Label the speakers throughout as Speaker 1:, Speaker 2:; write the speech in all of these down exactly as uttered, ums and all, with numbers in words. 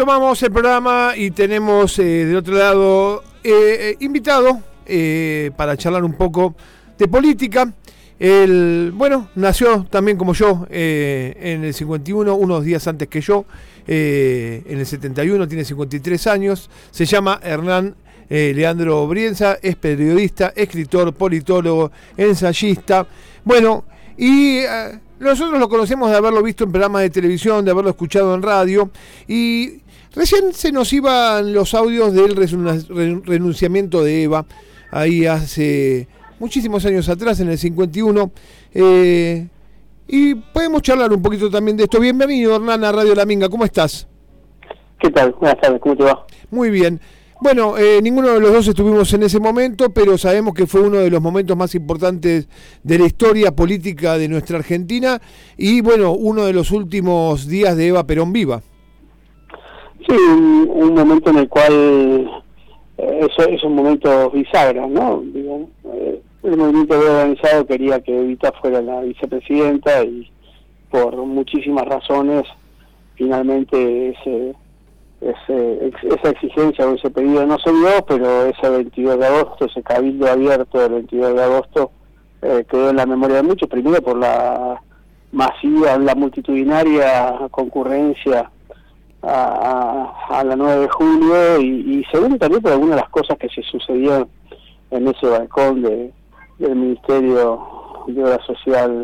Speaker 1: retomamos el programa y tenemos eh, del otro lado eh, invitado eh, para charlar un poco de política. Él, bueno, nació también como yo eh, en el cincuenta y uno, unos días antes que yo, eh, en el setenta y uno, tiene cincuenta y tres años, se llama Hernán eh, Leandro Brienza, es periodista, escritor, politólogo, ensayista, bueno, y eh, nosotros lo conocemos de haberlo visto en programas de televisión, de haberlo escuchado en radio, y recién se nos iban los audios del renunciamiento de Eva, ahí hace muchísimos años atrás, en el cincuenta y uno, eh, y podemos charlar un poquito también de esto. Bienvenido, Hernán, a Radio La Minga, ¿cómo estás?
Speaker 2: ¿Qué tal? Buenas tardes, ¿cómo te va?
Speaker 1: Muy bien. Bueno, eh, ninguno de los dos estuvimos en ese momento, pero sabemos que fue uno de los momentos más importantes de la historia política de nuestra Argentina y, bueno, uno de los últimos días de Eva Perón viva.
Speaker 2: Sí, un, un momento en el cual eh, eso es un momento bisagra, ¿no? Digo, eh, el movimiento organizado quería que Evita fuera la vicepresidenta y por muchísimas razones finalmente ese... Ese, esa exigencia o ese pedido no se dio, pero ese veintidós de agosto, ese cabildo abierto del veintidós de agosto eh, quedó en la memoria de muchos, primero por la masiva, la multitudinaria concurrencia a, a, a la nueve de julio y, y segundo también por algunas de las cosas que se sucedieron en ese balcón de, del Ministerio de Obra Social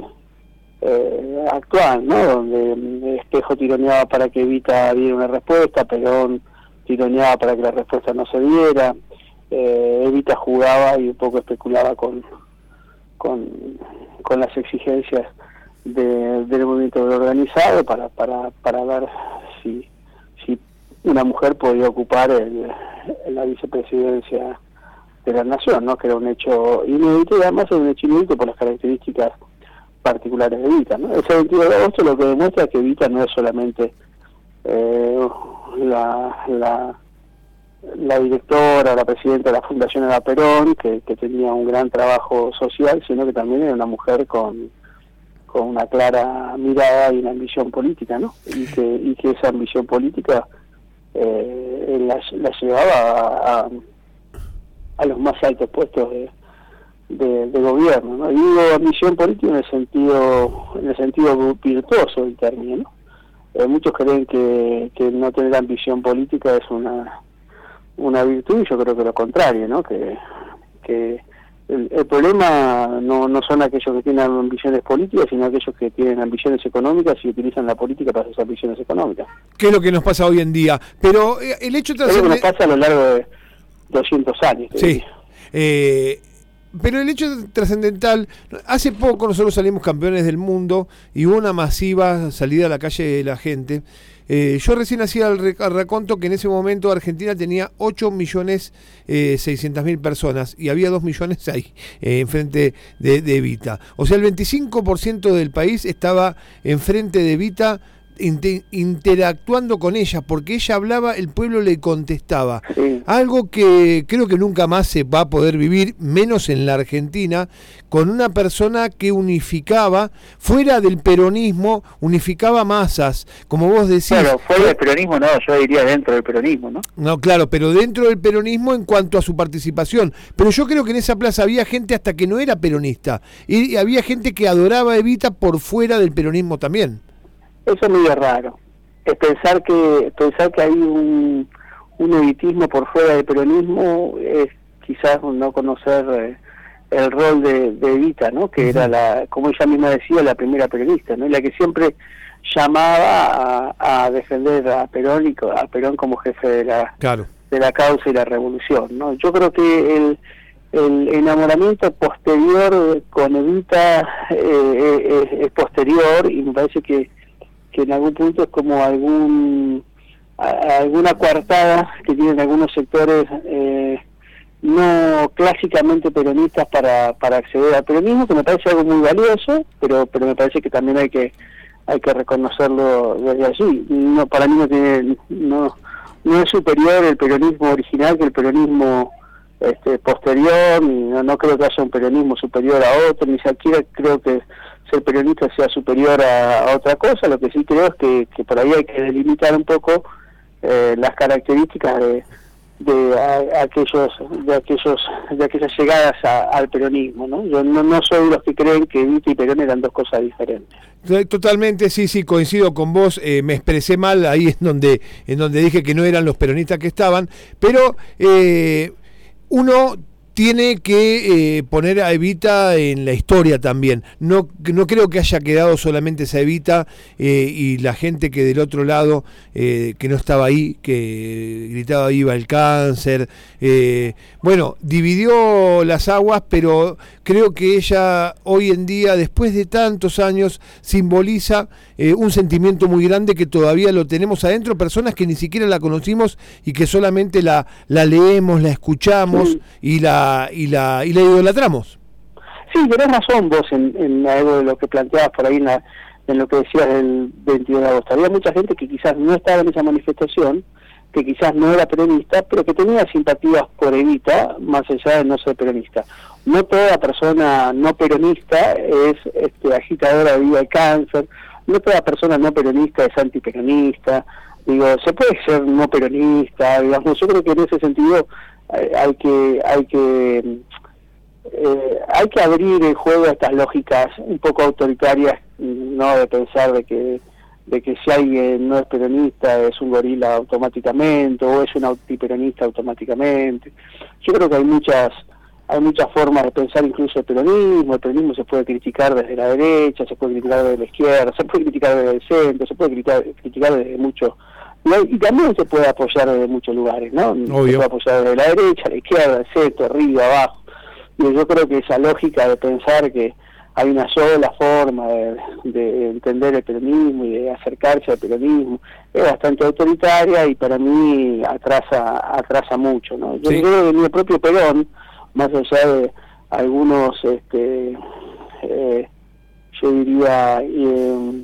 Speaker 2: Eh, actual, ¿no? Donde Espejo tironeaba para que Evita diera una respuesta, Perón tironeaba para que la respuesta no se diera, eh, Evita jugaba y un poco especulaba con con, con las exigencias de, del movimiento organizado para para para ver si si una mujer podía ocupar el, la vicepresidencia de la nación, ¿no? Que era un hecho inédito y además era un hecho inédito por las características particulares de Evita, ¿no? Ese veintidós de agosto lo que demuestra es que Evita no es solamente eh, la, la la directora, la presidenta de la Fundación Eva Perón, que, que tenía un gran trabajo social, sino que también era una mujer con con una clara mirada y una ambición política, ¿no? Y que y que esa ambición política eh, la, la llevaba a, a, a los más altos puestos de De, de gobierno, ¿no? Y digo ambición política en el sentido en el sentido virtuoso del término, ¿no? Eh, muchos creen que, que no tener ambición política es una una virtud y yo creo que lo contrario, ¿no? Que que el, el problema no no son aquellos que tienen ambiciones políticas, sino aquellos que tienen ambiciones económicas y utilizan la política para sus ambiciones económicas.
Speaker 1: ¿Qué es lo que nos pasa hoy en día? Pero eh, el hecho
Speaker 2: trascendente... Es lo que nos pasa a lo largo de doscientos años.
Speaker 1: Sí. Eh... Pero el hecho trascendental, hace poco nosotros salimos campeones del mundo y hubo una masiva salida a la calle de la gente. Eh, yo recién hacía el raconto que en ese momento Argentina tenía ocho millones seiscientas mil personas y había dos millones ahí, eh, enfrente de, de Evita. O sea, el veinticinco por ciento del país estaba enfrente de Evita, Inter- interactuando con ella, porque ella hablaba, el pueblo le contestaba. Sí. Algo que creo que nunca más se va a poder vivir, menos en la Argentina, con una persona que unificaba, fuera del peronismo, unificaba masas, como vos decís.
Speaker 2: Claro, fuera del peronismo no, yo diría dentro del peronismo, ¿no?
Speaker 1: No, claro, pero dentro del peronismo en cuanto a su participación. Pero yo creo que en esa plaza había gente hasta que no era peronista, y había gente que adoraba a Evita por fuera del peronismo también.
Speaker 2: Eso es muy raro, es pensar que pensar que hay un, un evitismo por fuera del peronismo, es quizás no conocer eh, el rol de, de Evita, ¿no? Que uh-huh. era, la como ella misma decía, la primera peronista, ¿no? Y la que siempre llamaba a, a defender a Perón y a Perón como jefe de la
Speaker 1: claro.
Speaker 2: de la causa y la revolución, ¿no? Yo creo que el el enamoramiento posterior con Evita eh, es, es posterior y me parece que que en algún punto es como algún a, alguna coartada que tienen algunos sectores eh, no clásicamente peronistas para para acceder al peronismo, que me parece algo muy valioso, pero pero me parece que también hay que hay que reconocerlo desde allí. No, para mí no tiene no no es superior el peronismo original que el peronismo este posterior, ni no, no creo que haya un peronismo superior a otro, ni siquiera creo que ser peronista sea superior a, a otra cosa. Lo que sí creo es que, que por ahí hay que delimitar un poco eh, las características de, de a, aquellos de aquellos de aquellas llegadas a, al peronismo, ¿no? Yo no, no soy de los que creen que Evita y Perón eran dos cosas diferentes.
Speaker 1: Totalmente, sí, sí, coincido con vos, eh, me expresé mal ahí en donde, en donde dije que no eran los peronistas que estaban, pero eh, uno tiene que eh, poner a Evita en la historia también. No, no creo que haya quedado solamente esa Evita eh, y la gente que del otro lado, eh, que no estaba ahí, que gritaba viva el cáncer. Eh, bueno, dividió las aguas, pero creo que ella hoy en día, después de tantos años, simboliza eh, un sentimiento muy grande que todavía lo tenemos adentro, personas que ni siquiera la conocimos y que solamente la, la leemos, la escuchamos sí. y la y la y la idolatramos.
Speaker 2: Sí, tenés razón vos en, en algo de lo que planteabas por ahí en, la, en lo que decías del veintidós de agosto. Había mucha gente que quizás no estaba en esa manifestación, que quizás no era peronista, pero que tenía simpatías por Evita, más allá de no ser peronista. No toda persona no peronista es este, agitadora de viva el cáncer, no toda persona no peronista es antiperonista. Digo, se puede ser no peronista, digamos. Yo creo que en ese sentido hay que hay que eh, hay que abrir el juego a estas lógicas un poco autoritarias, no de pensar de que de que si alguien no es peronista es un gorila automáticamente o es un antiperonista automáticamente. Yo creo que hay muchas hay muchas formas de pensar incluso el peronismo. El peronismo se puede criticar desde la derecha, se puede criticar desde la izquierda, se puede criticar desde el centro, se puede criticar, criticar desde muchos. Y también se puede apoyar desde muchos lugares, ¿no?
Speaker 1: Obvio.
Speaker 2: Se puede apoyar desde la derecha, la izquierda, el centro, arriba, abajo. Y yo creo que esa lógica de pensar que hay una sola forma de, de entender el peronismo y de acercarse al peronismo es bastante autoritaria y para mí atrasa atrasa mucho, ¿no? Yo sí. creo que ni el propio Perón, más allá de algunos, este, eh, yo diría... Eh,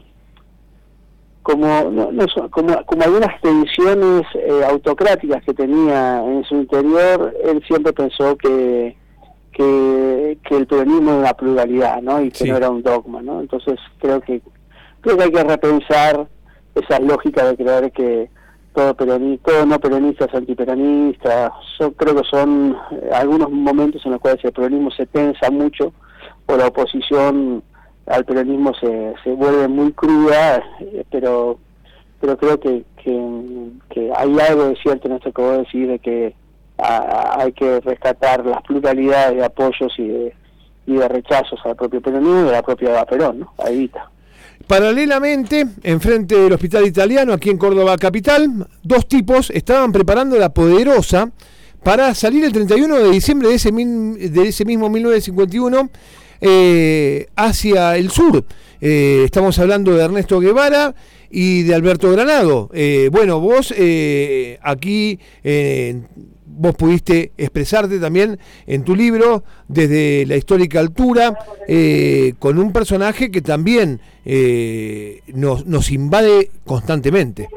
Speaker 2: como no, no, como, como algunas tensiones eh, autocráticas que tenía en su interior, él siempre pensó que que, que el peronismo era una pluralidad, ¿no? Y que sí. no era un dogma, ¿no? Entonces creo que creo que hay que repensar esas lógicas de creer que todo peronista, todo no peronista es antiperonista. Yo creo que son eh, algunos momentos en los cuales el peronismo se tensa mucho o la oposición al peronismo se, se vuelve muy cruda, pero pero creo que, que, que hay algo de cierto en esto que vos decís, de que a, hay que rescatar las pluralidades de apoyos y de, y de rechazos al propio peronismo y a la propia Perón, ¿no? A Evita.
Speaker 1: Paralelamente, enfrente del Hospital Italiano, aquí en Córdoba capital, dos tipos estaban preparando la Poderosa para salir el treinta y uno de diciembre de ese, de ese mismo mil novecientos cincuenta y uno Eh, hacia el sur. Eh, estamos hablando de Ernesto Guevara y de Alberto Granado. Eh, bueno, vos eh, aquí eh, vos pudiste expresarte también en tu libro desde la histórica altura eh, con un personaje que también eh, nos, nos invade constantemente.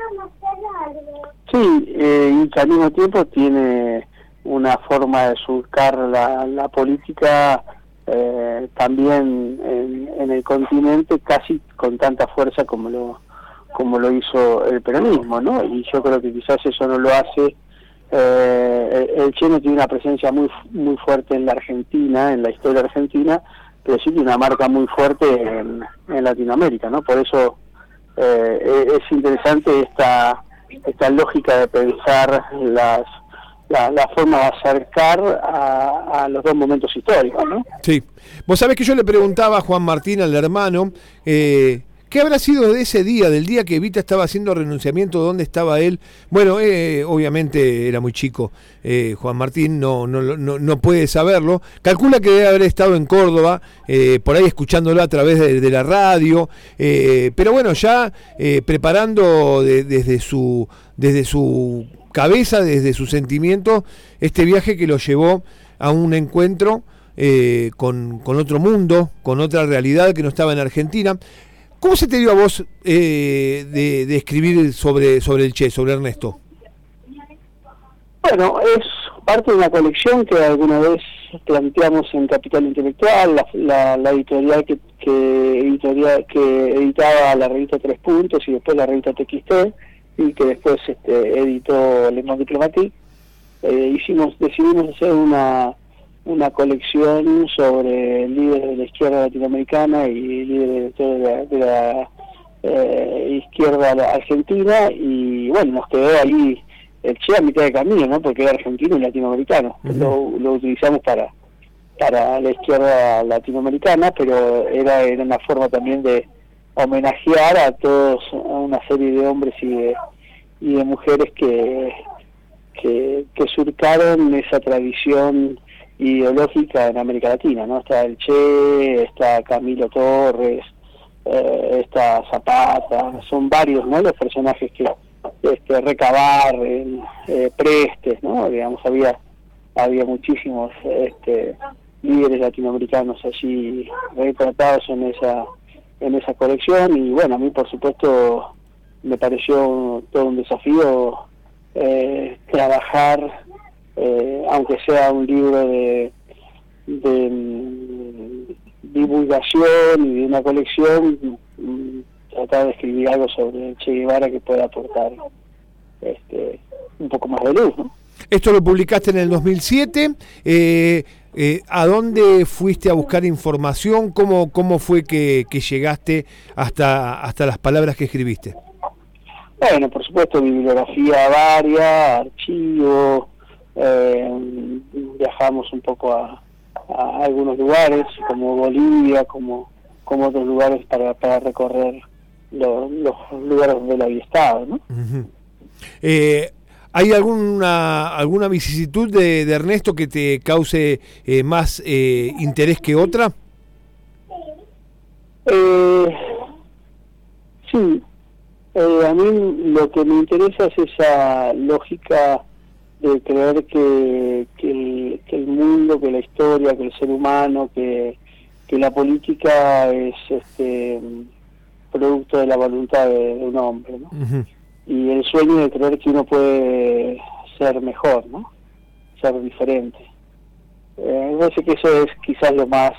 Speaker 2: Sí, eh, y que al mismo tiempo tiene una forma de surcar la, la política Eh, también en, en el continente casi con tanta fuerza como lo como lo hizo el peronismo, ¿no? Y yo creo que quizás eso no lo hace. Eh, el Che no tiene una presencia muy muy fuerte en la Argentina, en la historia argentina, pero sí tiene una marca muy fuerte en, en Latinoamérica, ¿no? Por eso eh, es interesante esta esta lógica de pensar las La, la forma de acercar a, a los dos momentos históricos, ¿no?
Speaker 1: Sí. Vos sabés que yo le preguntaba a Juan Martín, al hermano, eh, ¿qué habrá sido de ese día, del día que Evita estaba haciendo renunciamiento? ¿Dónde estaba él? Bueno, eh, obviamente era muy chico, eh, Juan Martín no, no, no, no puede saberlo. Calcula que debe haber estado en Córdoba, eh, por ahí escuchándolo a través de, de la radio, eh, pero bueno, ya eh, preparando de, desde su desde su cabeza, desde su sentimiento, este viaje que lo llevó a un encuentro eh, con, con otro mundo, con otra realidad que no estaba en Argentina. ¿Cómo se te dio a vos eh, de, de escribir sobre, sobre el Che, sobre Ernesto?
Speaker 2: Bueno, es parte de una colección que alguna vez planteamos en Capital Intelectual, la, la, la editorial que, que, editorial que editaba la revista Tres Puntos y después la revista T X T. y que después este, editó Le Monde Diplomatique. Eh, hicimos, decidimos hacer una una colección sobre líderes de la izquierda latinoamericana y líderes de la, de la eh, izquierda argentina, y bueno, nos quedó ahí el Che a mitad de camino, ¿no? Porque era argentino y latinoamericano. Uh-huh. lo, lo utilizamos para para la izquierda latinoamericana, pero era, era una forma también de homenajear a todos, a una serie de hombres y de, y de mujeres que, que que surcaron esa tradición ideológica en América Latina, ¿no? Está el Che, está Camilo Torres, eh, está Zapata, son varios, ¿no? Los personajes que, este, Recabar, eh, Prestes, ¿no? Digamos, había había muchísimos este, líderes latinoamericanos allí retratados en esa en esa colección, y bueno, a mí por supuesto me pareció todo un desafío eh, trabajar, eh, aunque sea un libro de, de um, divulgación y de una colección, um, tratar de escribir algo sobre Che Guevara que pueda aportar este, un poco más de luz, ¿no?
Speaker 1: Esto lo publicaste en el dos mil siete. Eh, eh, ¿A dónde fuiste a buscar información? ¿Cómo, cómo fue que, que llegaste hasta, hasta las palabras que escribiste?
Speaker 2: Bueno, por supuesto, bibliografía varia, archivos, eh, viajamos un poco a, a algunos lugares, como Bolivia, como, como otros lugares para, para recorrer lo, los lugares donde él había estado, ¿no?
Speaker 1: Uh-huh. Eh, ¿Hay alguna alguna vicisitud de, de Ernesto que te cause eh, más eh, interés que otra?
Speaker 2: Eh, sí, eh, a mí lo que me interesa es esa lógica de creer que, que, el, que el mundo, que la historia, que el ser humano, que, que la política es este producto de la voluntad de, de un hombre, ¿no? Uh-huh. Y el sueño de creer que uno puede ser mejor, ¿no? Ser diferente. Eh, me parece que eso es quizás lo más,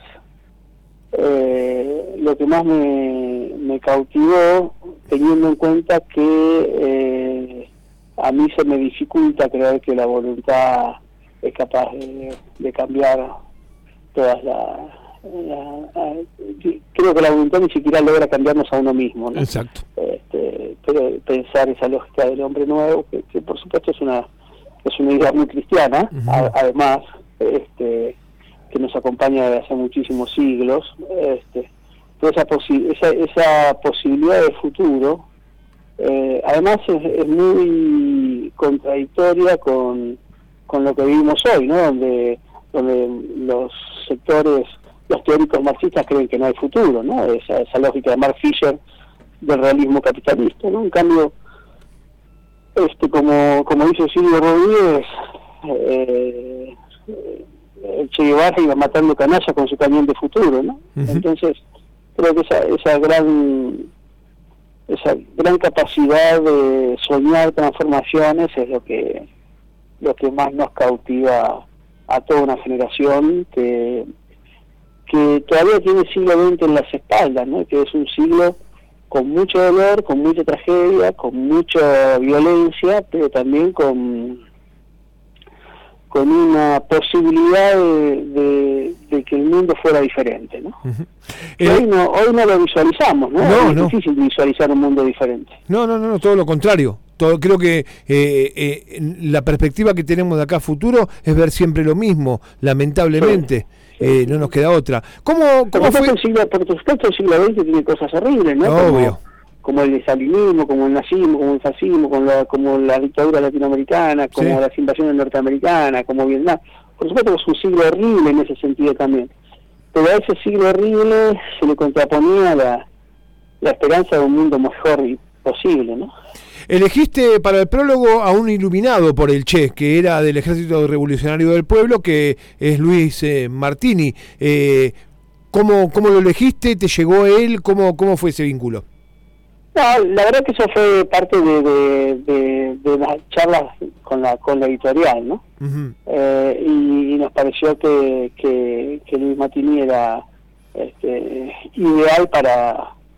Speaker 2: eh, lo que más me, me cautivó, teniendo en cuenta que eh, a mí se me dificulta creer que la voluntad es capaz de, de cambiar todas las... La, la, creo que la voluntad ni siquiera logra cambiarnos a uno mismo, ¿no?
Speaker 1: Exacto.
Speaker 2: Este, pero pensar esa lógica del hombre nuevo, que, que por supuesto es una es una idea muy cristiana, uh-huh. a, además, este, que nos acompaña desde hace muchísimos siglos, este, pero esa, posi- esa, esa posibilidad de futuro, eh, además es, es muy contradictoria con, con lo que vivimos hoy, ¿no? Donde, donde los sectores, los teóricos marxistas creen que no hay futuro, ¿no? Esa, esa lógica de Mark Fisher del realismo capitalista, ¿no? En cambio, este como como dice Silvio Rodríguez, eh, el Che Guevara iba matando canalla con su cañón de futuro, ¿no? Uh-huh. Entonces, creo que esa, esa gran esa gran capacidad de soñar transformaciones es lo que lo que más nos cautiva a toda una generación que que todavía tiene el siglo veinte en las espaldas, ¿no? Que es un siglo con mucho dolor, con mucha tragedia, con mucha violencia, pero también con con una posibilidad de, de, de que el mundo fuera diferente, ¿no? Uh-huh. Eh, hoy no hoy no lo visualizamos, ¿no?
Speaker 1: no
Speaker 2: es
Speaker 1: no.
Speaker 2: difícil visualizar un mundo diferente.
Speaker 1: No, no, no, no, todo lo contrario. Todo, creo que eh, eh, la perspectiva que tenemos de acá a futuro es ver siempre lo mismo, lamentablemente. Sí. Eh, no nos queda otra. ¿Cómo, cómo fue?
Speaker 2: El siglo, por supuesto, el siglo veinte tiene cosas horribles, ¿no?
Speaker 1: Obvio.
Speaker 2: Como, como el estalinismo, como el nazismo, como el fascismo, como la, como la dictadura latinoamericana, como sí. las invasiones norteamericanas, como Vietnam. Por supuesto que es un siglo horrible en ese sentido también. Pero a ese siglo horrible se le contraponía la, la esperanza de un mundo mejor y posible, ¿no?
Speaker 1: Elegiste para el prólogo a un iluminado por el Che, que era del Ejército Revolucionario del Pueblo, que es Luis eh, Martini. Eh, ¿cómo, ¿Cómo lo elegiste? ¿Te llegó él? ¿Cómo, cómo fue ese vínculo?
Speaker 2: No, la verdad que eso fue parte de, de, de, de las charlas con la con la editorial, ¿no? Uh-huh. Eh, y, y nos pareció que, que, que Luis Martini era este, ideal para... para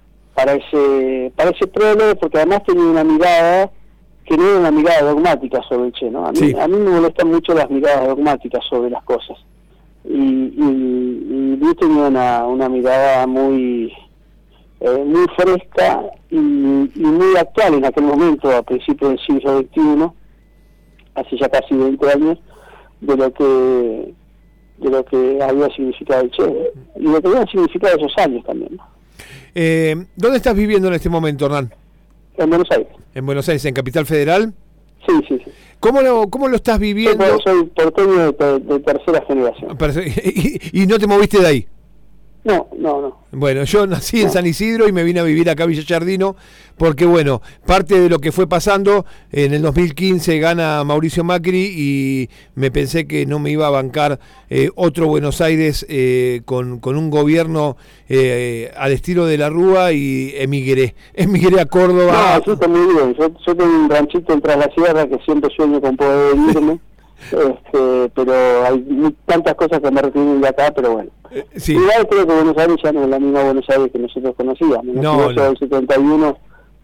Speaker 2: para ese para ese prólogo, porque además tenía una mirada que no era una mirada dogmática sobre el Che, ¿no? A mí, sí. a mí me molestan mucho las miradas dogmáticas sobre las cosas. Y, y, y Luis tenía una, una mirada muy eh, muy fresca y, y muy actual en aquel momento, a principios del siglo veintiuno, hace ya casi veinte años, de lo que de lo que había significado el Che y de lo que habían significado esos años también, ¿no?
Speaker 1: Eh, ¿Dónde estás viviendo en este momento, Hernán?
Speaker 2: En Buenos Aires.
Speaker 1: ¿En Buenos Aires, en Capital Federal?
Speaker 2: Sí, sí, sí.
Speaker 1: ¿Cómo lo, cómo lo estás viviendo?
Speaker 2: Yo soy porteño de, de tercera generación.
Speaker 1: ¿Y, y no te moviste de ahí?
Speaker 2: No, no, no.
Speaker 1: Bueno, yo nací en
Speaker 2: no.
Speaker 1: San Isidro y me vine a vivir acá a Villa Giardino porque, bueno, parte de lo que fue pasando, en el dos mil quince gana Mauricio Macri y me pensé que no me iba a bancar eh, otro Buenos Aires eh, con, con un gobierno eh, al estilo de la Rúa y emigré. Emigré a Córdoba.
Speaker 2: No, yo también bien. Yo, yo tengo un ranchito en Tras la Sierra que siempre sueño con poder irme. Este, pero hay tantas cosas que me retienen de acá, pero bueno.
Speaker 1: Eh, sí.
Speaker 2: Igual creo que Buenos Aires ya no es la misma Buenos Aires que nosotros conocíamos.
Speaker 1: No,
Speaker 2: en el setenta y uno,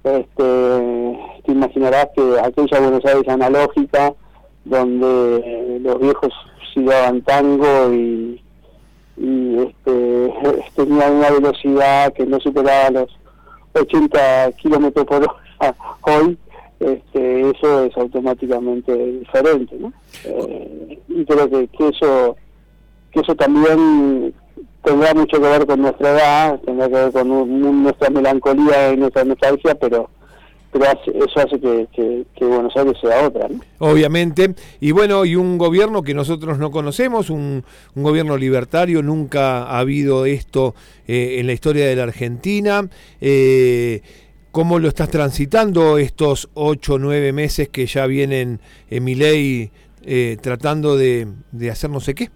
Speaker 2: este, te imaginarás que aquella Buenos Aires analógica, donde los viejos silbaban tango y, y este, tenían una velocidad que no superaba los ochenta kilómetros por hora hoy. Este, eso es automáticamente diferente, ¿no? Eh, y creo que, que eso que eso también tendrá mucho que ver con nuestra edad, tendrá que ver con un, un, nuestra melancolía y nuestra nostalgia, pero pero hace, eso hace que, que, que Buenos Aires sea otra, ¿no?
Speaker 1: Obviamente, y bueno, y un gobierno que nosotros no conocemos, un, un gobierno libertario, nunca ha habido esto eh, en la historia de la Argentina. eh, ¿Cómo lo estás transitando estos ocho o nueve meses que ya vienen en Milei eh, tratando de, de hacer no sé qué?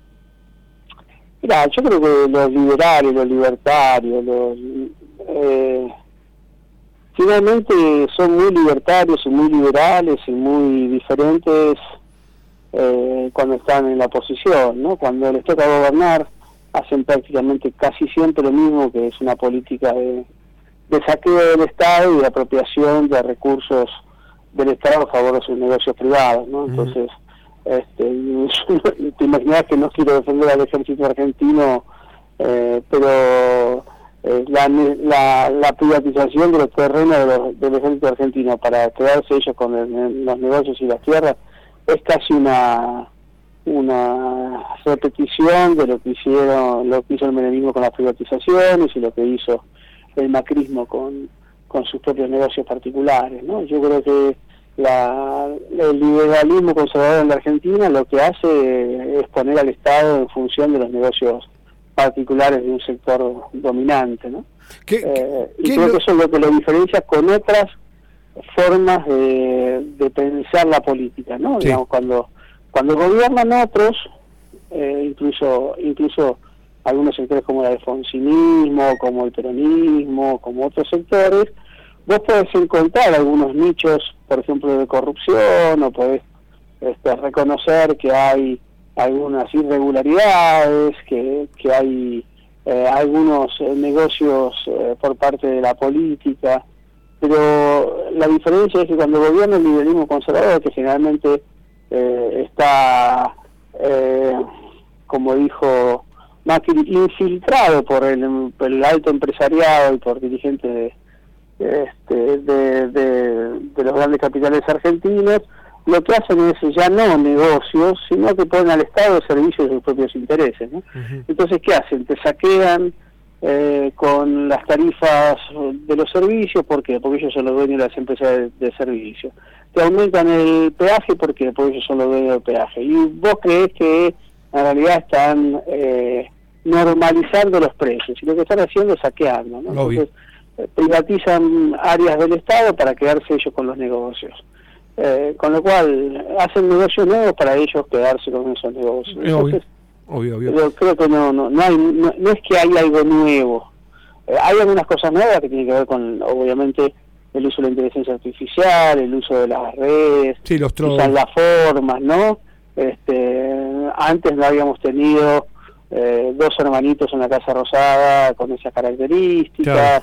Speaker 2: Mira, yo creo que los liberales, los libertarios, los, eh, finalmente son muy libertarios y muy liberales y muy diferentes eh, cuando están en la oposición, ¿no? Cuando les toca gobernar, hacen prácticamente casi siempre lo mismo, que es una política de... de saqueo del Estado y de apropiación de recursos del Estado a favor de sus negocios privados, ¿no? Entonces, uh-huh. este, te imaginas que no quiero defender al ejército argentino, eh, pero eh, la, la, la privatización de los terrenos de los, del ejército argentino para quedarse ellos con el, los negocios y las tierras es casi una una repetición de lo que hicieron, lo que hizo el menemismo con las privatizaciones y lo que hizo el macrismo con, con sus propios negocios particulares, ¿no? Yo creo que la, el liberalismo conservador en la Argentina lo que hace es poner al Estado en función de los negocios particulares de un sector dominante, ¿no? ¿Qué, eh, y creo lo... que eso es lo que lo diferencia con otras formas de, de pensar la política, ¿no? Sí. Digamos, cuando cuando gobiernan otros, eh, incluso incluso algunos sectores como el alfonsinismo, como el peronismo, como otros sectores, vos podés encontrar algunos nichos, por ejemplo, de corrupción, o podés este, reconocer que hay algunas irregularidades, que, que hay eh, algunos eh, negocios eh, por parte de la política, pero la diferencia es que cuando gobierna el liberalismo conservador, que generalmente eh, está, eh, como dijo Macri, infiltrado por el, por el alto empresariado y por dirigentes de, este, de, de, de los grandes capitales argentinos, lo que hacen es ya no negocios, sino que ponen al Estado al servicio de sus propios intereses, ¿no? Uh-huh. Entonces, ¿qué hacen? Te saquean eh, con las tarifas de los servicios. ¿Por qué? Porque ellos son los dueños de las empresas de, de servicio. Te aumentan el peaje. ¿Por qué? Porque ellos son los dueños del peaje. Y vos creés que en realidad están eh, normalizando los precios, y lo que están haciendo es saqueando, ¿no? Entonces, eh, privatizan áreas del Estado para quedarse ellos con los negocios. Eh, con lo cual, hacen negocios nuevos para ellos quedarse con esos negocios. Entonces, obvio, obvio, obvio. Yo creo que no, no, no, hay, no, no es que hay algo nuevo. Eh, hay algunas cosas nuevas que tienen que ver con, obviamente, el uso de la inteligencia artificial, el uso de las redes, sí, los quizás las formas, ¿no? Este, antes no habíamos tenido eh, dos hermanitos en la Casa Rosada con esas características, claro.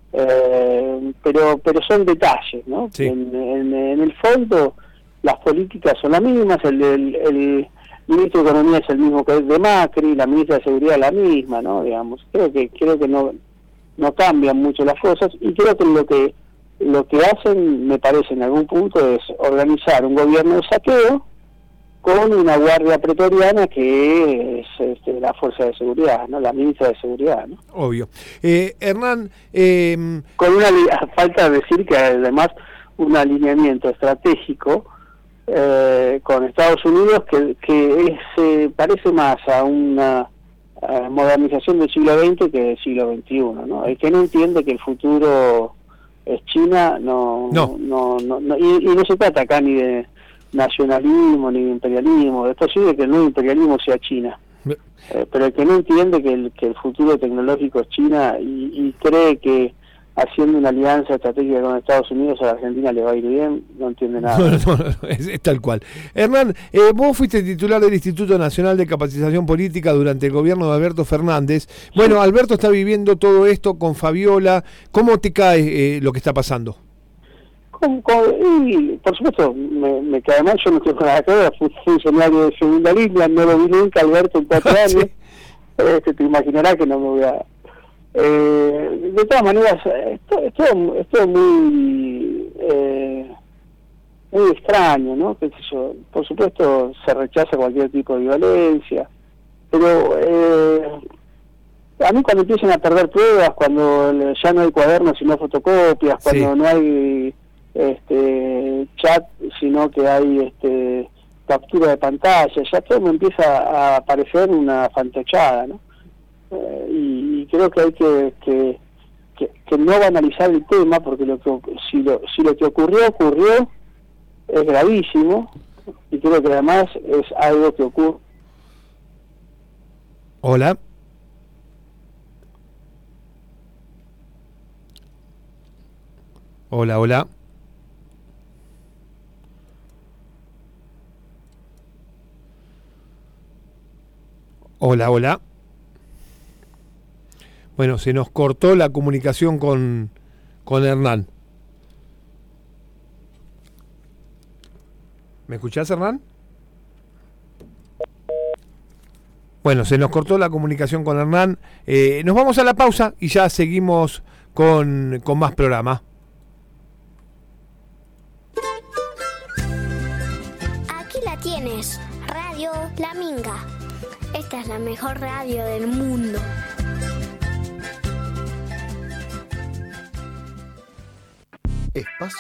Speaker 2: eh, pero pero son detalles, ¿no?
Speaker 1: Sí.
Speaker 2: En, en, en el fondo las políticas son las mismas, el, el, el ministro de Economía es el mismo que el de Macri, la ministra de Seguridad la misma, ¿no? Digamos, creo que creo que no no cambian mucho las cosas, y creo que lo que lo que hacen, me parece en algún punto, es organizar un gobierno de saqueo con una guardia pretoriana que es este, la fuerza de seguridad, ¿no? La ministra de Seguridad, ¿no?
Speaker 1: Obvio. Eh, Hernán, eh...
Speaker 2: con una falta de decir que además un alineamiento estratégico eh, con Estados Unidos que, que es, eh, parece más a una a modernización del siglo veinte que del siglo veintiuno, ¿no? El que no entiende que el futuro es China, no,
Speaker 1: no,
Speaker 2: no, no, no y, y no se trata acá ni de nacionalismo ni de imperialismo. Es posible que el nuevo imperialismo sea China, eh, pero el que no entiende que el, que el futuro tecnológico es China y, y cree que haciendo una alianza estratégica con Estados Unidos a la Argentina le va a ir bien, no entiende nada.
Speaker 1: No, no, no, es, es tal cual. Hernán, eh, vos fuiste titular del Instituto Nacional de Capacitación Política durante el gobierno de Alberto Fernández. Bueno, sí. Alberto está viviendo todo esto con Fabiola. ¿Cómo te cae eh, lo que está pasando?
Speaker 2: Con, con, y, por supuesto, me, me cae mal, yo no estoy con la carrera, fui funcionario de segunda línea, no lo vi nunca, Alberto, en cuatro años. Sí. Este, te imaginarás que no me voy a... Eh, de todas maneras, esto, esto, esto es muy eh, muy extraño, ¿no? ¿Qué sé yo? Por supuesto se rechaza cualquier tipo de violencia, pero eh, a mí cuando empiezan a perder pruebas, cuando ya no hay cuadernos sino fotocopias, cuando sí. no hay este chat sino que hay este captura de pantalla, ya todo me empieza a parecer una fantochada, ¿no? Eh, y, y creo que hay que, que, que, que no banalizar el tema, porque lo que si lo, si lo que ocurrió, ocurrió, es gravísimo, y creo que además es algo que ocurre.
Speaker 1: Hola. Hola, hola. Hola, hola. Bueno, se nos cortó la comunicación con, con Hernán. ¿Me escuchás, Hernán? Bueno, se nos cortó la comunicación con Hernán. Eh, nos vamos a la pausa y ya seguimos con, con más programa.
Speaker 3: Aquí la tienes, Radio La Minga. Esta es la mejor radio del mundo.
Speaker 4: Espacio